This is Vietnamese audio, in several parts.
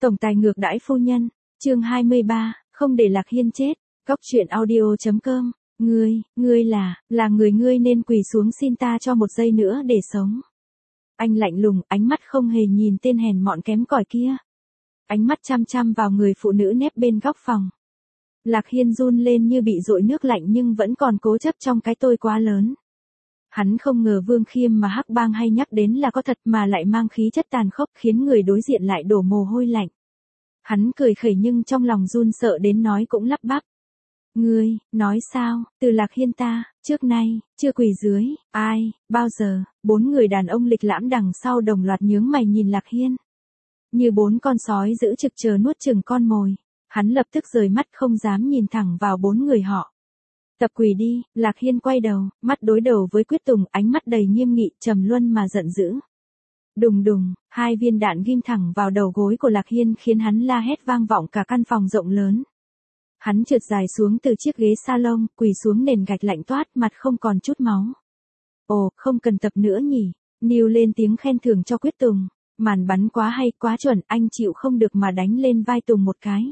Tổng tài ngược đãi phu nhân, chương 23, không để Lạc Hiên chết, Góc truyện audio.com, ngươi là người, ngươi nên quỳ xuống xin ta cho một giây nữa để sống. Anh lạnh lùng, ánh mắt không hề nhìn tên hèn mọn kém cỏi kia. Ánh mắt chăm chăm vào người phụ nữ nép bên góc phòng. Lạc Hiên run lên như bị dội nước lạnh nhưng vẫn còn cố chấp trong cái tôi quá lớn. Hắn không ngờ Vương Khiêm mà Hắc Bang hay nhắc đến là có thật mà lại mang khí chất tàn khốc khiến người đối diện lại đổ mồ hôi lạnh. Hắn cười khẩy nhưng trong lòng run sợ đến nói cũng lắp bắp. Ngươi, nói sao, từ Lạc Hiên ta, trước nay, chưa quỳ dưới, ai, bao giờ, bốn người đàn ông lịch lãm đằng sau đồng loạt nhướng mày nhìn Lạc Hiên. Như bốn con sói giữ trực chờ nuốt chửng con mồi, hắn lập tức rời mắt không dám nhìn thẳng vào bốn người họ. Tập quỳ đi, Lạc Hiên quay đầu, mắt đối đầu với Quyết Tùng, ánh mắt đầy nghiêm nghị, trầm luân mà giận dữ. Đùng đùng, hai viên đạn ghim thẳng vào đầu gối của Lạc Hiên khiến hắn la hét vang vọng cả căn phòng rộng lớn. Hắn trượt dài xuống từ chiếc ghế salon, quỳ xuống nền gạch lạnh toát, mặt không còn chút máu. Ồ, không cần tập nữa nhỉ, Niu lên tiếng khen thưởng cho Quyết Tùng. Màn bắn quá hay, quá chuẩn, anh chịu không được mà đánh lên vai Tùng một cái.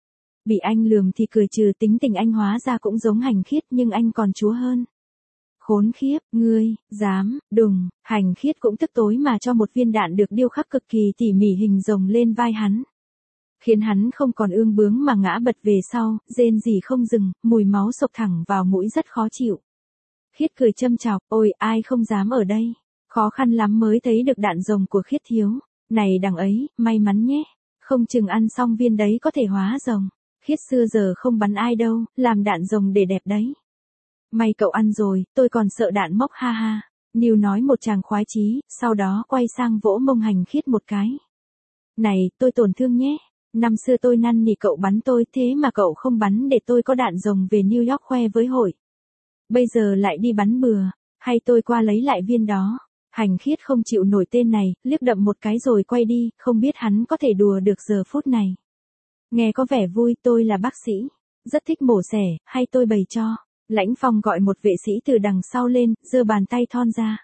Bị anh lườm thì cười trừ, tính tình anh hóa ra cũng giống Hành Khiết nhưng anh còn chúa hơn. Khốn khiếp, ngươi, dám, đùng, Hành Khiết cũng tức tối mà cho một viên đạn được điêu khắc cực kỳ tỉ mỉ hình rồng lên vai hắn. Khiến hắn không còn ương bướng mà ngã bật về sau, rên rỉ không dừng, mùi máu sộc thẳng vào mũi rất khó chịu. Khiết cười châm chọc, ôi ai không dám ở đây, khó khăn lắm mới thấy được đạn rồng của Khiết thiếu, này đằng ấy, may mắn nhé, không chừng ăn xong viên đấy có thể hóa rồng. Khiết xưa giờ không bắn ai đâu, làm đạn rồng để đẹp đấy. May cậu ăn rồi, tôi còn sợ đạn mốc ha ha. Niu nói một tràng khoái chí, sau đó quay sang vỗ mông Hành Khiết một cái. Này, tôi tổn thương nhé. Năm xưa tôi năn nỉ cậu bắn tôi, thế mà cậu không bắn để tôi có đạn rồng về New York khoe với hội. Bây giờ lại đi bắn bừa, hay tôi qua lấy lại viên đó. Hành Khiết không chịu nổi tên này, liếc đậm một cái rồi quay đi, không biết hắn có thể đùa được giờ phút này. Nghe có vẻ vui, tôi là bác sĩ, rất thích mổ xẻ, hay tôi bày cho. Lãnh Phong gọi một vệ sĩ từ đằng sau lên, giơ bàn tay thon ra.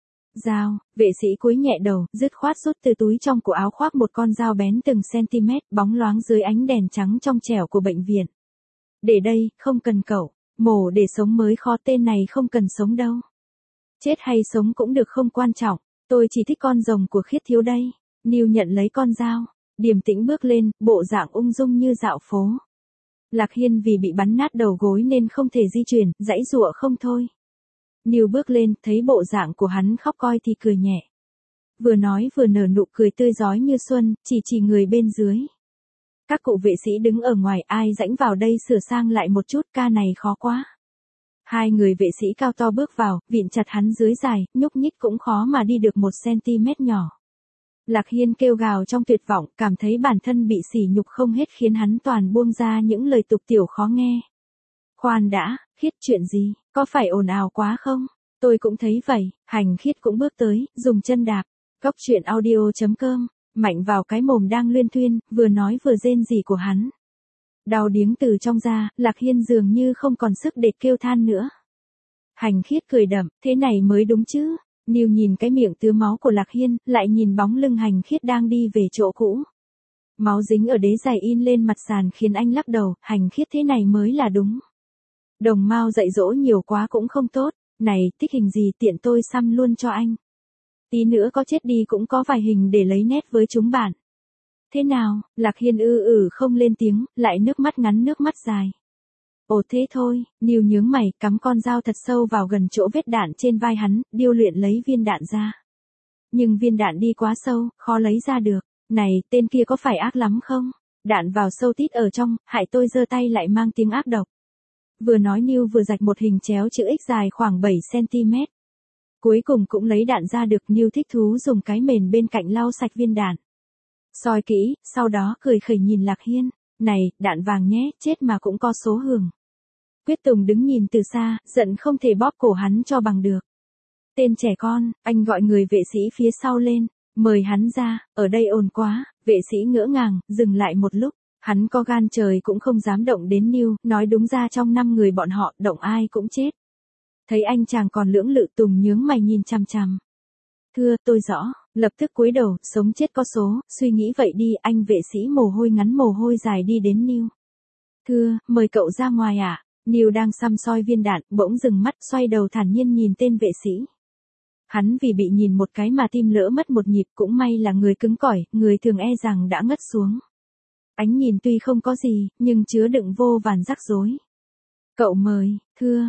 Dao, vệ sĩ cúi nhẹ đầu, dứt khoát rút từ túi trong của áo khoác một con dao bén từng cm, bóng loáng dưới ánh đèn trắng trong trẻo của bệnh viện. Để đây, không cần cậu, mổ để sống mới khó, tên này không cần sống đâu. Chết hay sống cũng được không quan trọng, tôi chỉ thích con rồng của Khiết thiếu đây. Niu nhận lấy con dao, điềm tĩnh bước lên, bộ dạng ung dung như dạo phố. Lạc Hiên vì bị bắn nát đầu gối nên không thể di chuyển, giãy giụa không thôi. Niu bước lên, thấy bộ dạng của hắn khóc coi thì cười nhẹ. Vừa nói vừa nở nụ cười tươi rói như xuân, chỉ người bên dưới. Các cụ vệ sĩ đứng ở ngoài, ai rãnh vào đây sửa sang lại một chút, ca này khó quá. Hai người vệ sĩ cao to bước vào, vịn chặt hắn dưới dài, nhúc nhích cũng khó mà đi được 1 cm nhỏ. Lạc Hiên kêu gào trong tuyệt vọng, cảm thấy bản thân bị sỉ nhục không hết khiến hắn toàn buông ra những lời tục tiểu khó nghe. Khoan đã, Khiết chuyện gì, có phải ồn ào quá không? Tôi cũng thấy vậy. Hành Khiết cũng bước tới, dùng chân đạp. Góc truyện audio.com, mạnh vào cái mồm đang luyên thuyên, vừa nói vừa rên rỉ của hắn. Đau điếng từ trong ra, Lạc Hiên dường như không còn sức để kêu than nữa. Hành Khiết cười đậm, thế này mới đúng chứ. Niu nhìn cái miệng tứa máu của Lạc Hiên, lại nhìn bóng lưng Hành Khiết đang đi về chỗ cũ. Máu dính ở đế giày in lên mặt sàn khiến anh lắc đầu, Hành Khiết thế này mới là đúng. Đồng Mao dạy dỗ nhiều quá cũng không tốt, này, thích hình gì tiện tôi xăm luôn cho anh. Tí nữa có chết đi cũng có vài hình để lấy nét với chúng bạn. Thế nào, Lạc Hiên không lên tiếng, lại nước mắt ngắn nước mắt dài. Ồ thế thôi, Niu nhướng mày, cắm con dao thật sâu vào gần chỗ vết đạn trên vai hắn, điêu luyện lấy viên đạn ra. Nhưng viên đạn đi quá sâu, khó lấy ra được. Này, tên kia có phải ác lắm không? Đạn vào sâu tít ở trong, hại tôi giơ tay lại mang tiếng ác độc. Vừa nói Niu vừa rạch một hình chéo chữ X dài khoảng 7 cm. Cuối cùng cũng lấy đạn ra được. Niu thích thú dùng cái mền bên cạnh lau sạch viên đạn. Soi kỹ, sau đó cười khẩy nhìn Lạc Hiên. Này, đạn vàng nhé, chết mà cũng có số hưởng. Quyết Tùng đứng nhìn từ xa, giận không thể bóp cổ hắn cho bằng được. Tên trẻ con, anh gọi người vệ sĩ phía sau lên, mời hắn ra, ở đây ồn quá. Vệ sĩ ngỡ ngàng, dừng lại một lúc. Hắn có gan trời cũng không dám động đến Niu, nói đúng ra trong 5 người bọn họ, động ai cũng chết. Thấy anh chàng còn lưỡng lự, Tùng nhướng mày nhìn chằm chằm. Thưa, tôi rõ, Lập tức cúi đầu, sống chết có số, suy nghĩ vậy đi, anh vệ sĩ mồ hôi ngắn mồ hôi dài đi đến Neil. Thưa, mời cậu ra ngoài ạ. Neil đang săm soi viên đạn, bỗng dừng mắt xoay đầu thản nhiên nhìn tên vệ sĩ. Hắn vì bị nhìn một cái mà tim lỡ mất một nhịp, cũng may là người cứng cỏi, người thường e rằng đã ngất xuống. Ánh nhìn tuy không có gì, nhưng chứa đựng vô vàn rắc rối. Cậu mời, thưa,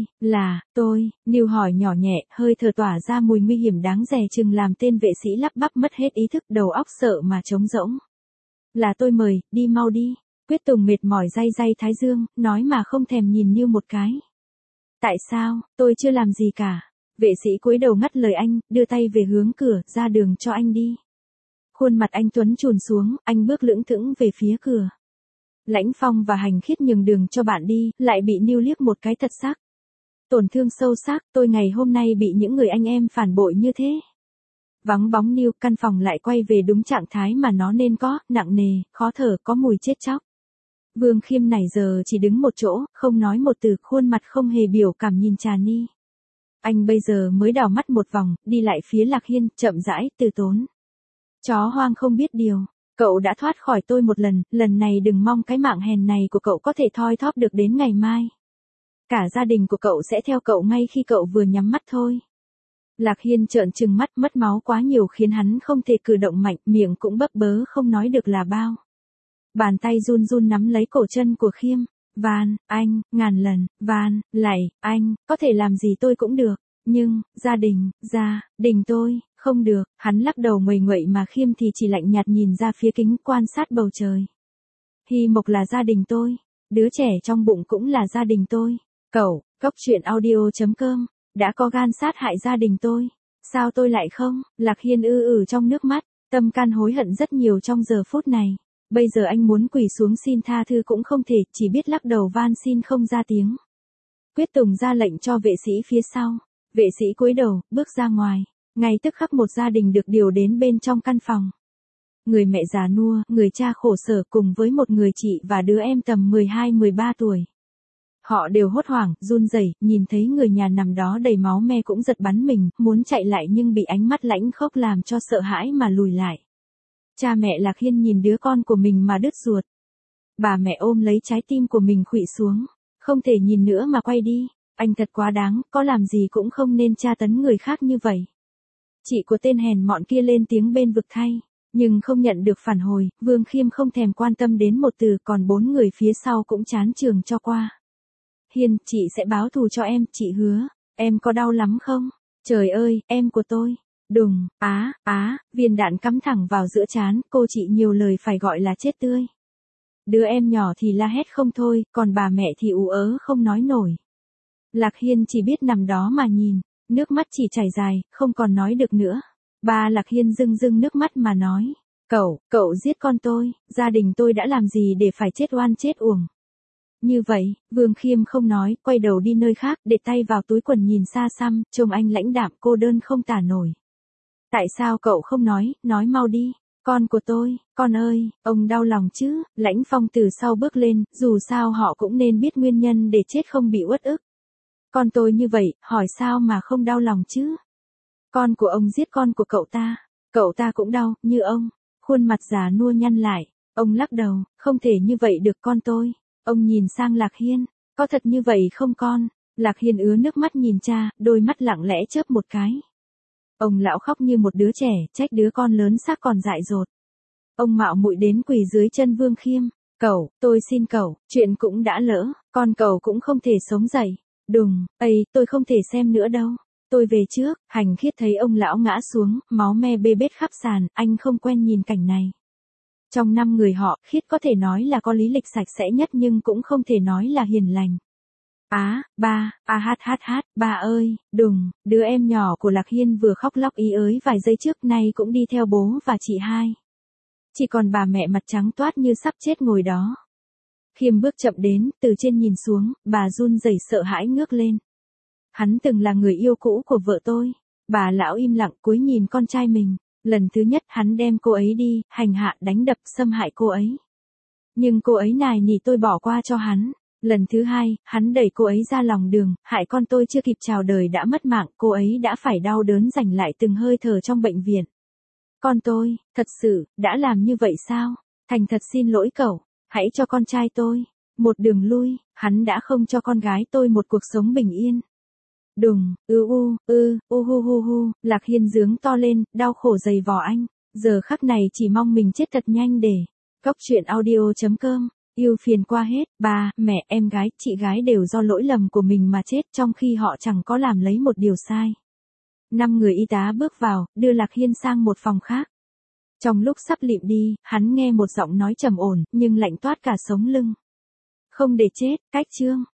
tôi, Neil hỏi nhỏ nhẹ, hơi thở tỏa ra mùi nguy hiểm đáng dè chừng làm tên vệ sĩ lắp bắp mất hết ý thức, đầu óc sợ mà trống rỗng. Là tôi mời, đi mau đi. Quyết Tùng mệt mỏi day day thái dương, nói mà không thèm nhìn Neil một cái. Tại sao, tôi chưa làm gì cả. Vệ sĩ cúi đầu ngắt lời anh, đưa tay về hướng cửa, ra đường cho anh đi. Khuôn mặt anh tuấn chùn xuống, anh bước lững thững về phía cửa. Lãnh Phong và Hành Khiết nhường đường cho bạn đi, lại bị Neil liếc một cái thật sắc. Tổn thương sâu sắc, tôi ngày hôm nay bị những người anh em phản bội như thế. Vắng bóng Neil, căn phòng lại quay về đúng trạng thái mà nó nên có, nặng nề, khó thở, có mùi chết chóc. Vương Khiêm này giờ chỉ đứng một chỗ, không nói một từ, khuôn mặt không hề biểu cảm nhìn Trà Ni. Anh bây giờ mới đảo mắt một vòng, đi lại phía Lạc Hiên, chậm rãi, từ tốn. Chó hoang không biết điều. Cậu đã thoát khỏi tôi một lần này đừng mong cái mạng hèn này của cậu có thể thoi thóp được đến ngày mai. Cả gia đình của cậu sẽ theo cậu ngay khi cậu vừa nhắm mắt thôi. Lạc Hiên trợn trừng mắt, mất máu quá nhiều khiến hắn không thể cử động mạnh, miệng cũng bấp bớ không nói được là bao. Bàn tay run run nắm lấy cổ chân của Khiêm. Van, anh, ngàn lần, van, lạy, anh, có thể làm gì tôi cũng được. Nhưng, gia đình tôi, không được. Hắn lắc đầu nguầy nguậy mà Khiêm thì chỉ lạnh nhạt nhìn ra phía kính quan sát bầu trời. Hy Mộc là gia đình tôi. Đứa trẻ trong bụng cũng là gia đình tôi. Cậu, Cốc.audio.com, đã có gan sát hại gia đình tôi. Sao tôi lại không? Lạc Hiên trong nước mắt, tâm can hối hận rất nhiều trong giờ phút này. Bây giờ anh muốn quỳ xuống xin tha thứ cũng không thể, chỉ biết lắc đầu van xin không ra tiếng. Quyết Tùng ra lệnh cho vệ sĩ phía sau. Vệ sĩ cúi đầu, bước ra ngoài. Ngay tức khắc một gia đình được điều đến bên trong căn phòng. Người mẹ già nua, người cha khổ sở cùng với một người chị và đứa em tầm 12-13 tuổi. Họ đều hốt hoảng, run rẩy, nhìn thấy người nhà nằm đó đầy máu me cũng giật bắn mình, muốn chạy lại nhưng bị ánh mắt lãnh khốc làm cho sợ hãi mà lùi lại. Cha mẹ Lạc Hiên nhìn đứa con của mình mà đứt ruột. Bà mẹ ôm lấy trái tim của mình khuỵu xuống, không thể nhìn nữa mà quay đi. Anh thật quá đáng, có làm gì cũng không nên tra tấn người khác như vậy. Chị của tên hèn mọn kia lên tiếng bên vực thay, nhưng không nhận được phản hồi, Vương Khiêm không thèm quan tâm đến một từ, còn 4 người phía sau cũng chán trường cho qua. Hiên, chị sẽ báo thù cho em, chị hứa. Em có đau lắm không? Trời ơi, em của tôi. Đùng, viên đạn cắm thẳng vào giữa trán, cô chị nhiều lời phải gọi là chết tươi. Đứa em nhỏ thì la hét không thôi, còn bà mẹ thì ú ớ không nói nổi. Lạc Hiên chỉ biết nằm đó mà nhìn, nước mắt chỉ chảy dài, không còn nói được nữa. Ba Lạc Hiên rưng nước mắt mà nói, cậu giết con tôi, gia đình tôi đã làm gì để phải chết oan chết uổng. Như vậy, Vương Khiêm không nói, quay đầu đi nơi khác, để tay vào túi quần nhìn xa xăm, trông anh lãnh đạm cô đơn không tả nổi. Tại sao cậu không nói mau đi, con của tôi, con ơi, ông đau lòng chứ, Lãnh Phong từ sau bước lên, dù sao họ cũng nên biết nguyên nhân để chết không bị uất ức. Con tôi như vậy, hỏi sao mà không đau lòng chứ? Con của ông giết con của cậu ta cũng đau, như ông. Khuôn mặt già nua nhăn lại, ông lắc đầu, không thể như vậy được con tôi. Ông nhìn sang Lạc Hiên, có thật như vậy không con? Lạc Hiên ứa nước mắt nhìn cha, đôi mắt lặng lẽ chớp một cái. Ông lão khóc như một đứa trẻ, trách đứa con lớn xác còn dại dột. Ông mạo muội đến quỳ dưới chân Vương Khiêm. Tôi xin cậu, chuyện cũng đã lỡ, con cậu cũng không thể sống dậy. Đùng, tôi không thể xem nữa đâu. Tôi về trước. Hành Khiết thấy ông lão ngã xuống, máu me bê bết khắp sàn, anh không quen nhìn cảnh này. Trong 5 người họ, Khiết có thể nói là có lý lịch sạch sẽ nhất nhưng cũng không thể nói là hiền lành. Ba ơi, đùng, đứa em nhỏ của Lạc Hiên vừa khóc lóc ý ới vài giây trước nay cũng đi theo bố và chị hai. Chỉ còn bà mẹ mặt trắng toát như sắp chết ngồi đó. Khiêm bước chậm đến, từ trên nhìn xuống, bà run rẩy sợ hãi ngước lên. Hắn từng là người yêu cũ của vợ tôi. Bà lão im lặng cúi nhìn con trai mình. Lần thứ nhất hắn đem cô ấy đi, hành hạ đánh đập xâm hại cô ấy. Nhưng cô ấy nài nỉ tôi bỏ qua cho hắn. Lần thứ hai, hắn đẩy cô ấy ra lòng đường, hại con tôi chưa kịp chào đời đã mất mạng, cô ấy đã phải đau đớn giành lại từng hơi thở trong bệnh viện. Con tôi, thật sự, đã làm như vậy sao? Thành thật xin lỗi cậu, hãy cho con trai tôi một đường lui, hắn đã không cho con gái tôi một cuộc sống bình yên. Đùng, hu hu hu, Lạc Hiên giướng to lên, đau khổ dày vò anh, giờ khắc này chỉ mong mình chết thật nhanh để. Cóc truyện audio.com, yêu phiền qua hết, ba, mẹ, em gái, chị gái đều do lỗi lầm của mình mà chết trong khi họ chẳng có làm lấy một điều sai. 5 người y tá bước vào, đưa Lạc Hiên sang một phòng khác. Trong lúc sắp lịm đi, hắn nghe một giọng nói trầm ổn, nhưng lạnh toát cả sống lưng. Không để chết, cách chương.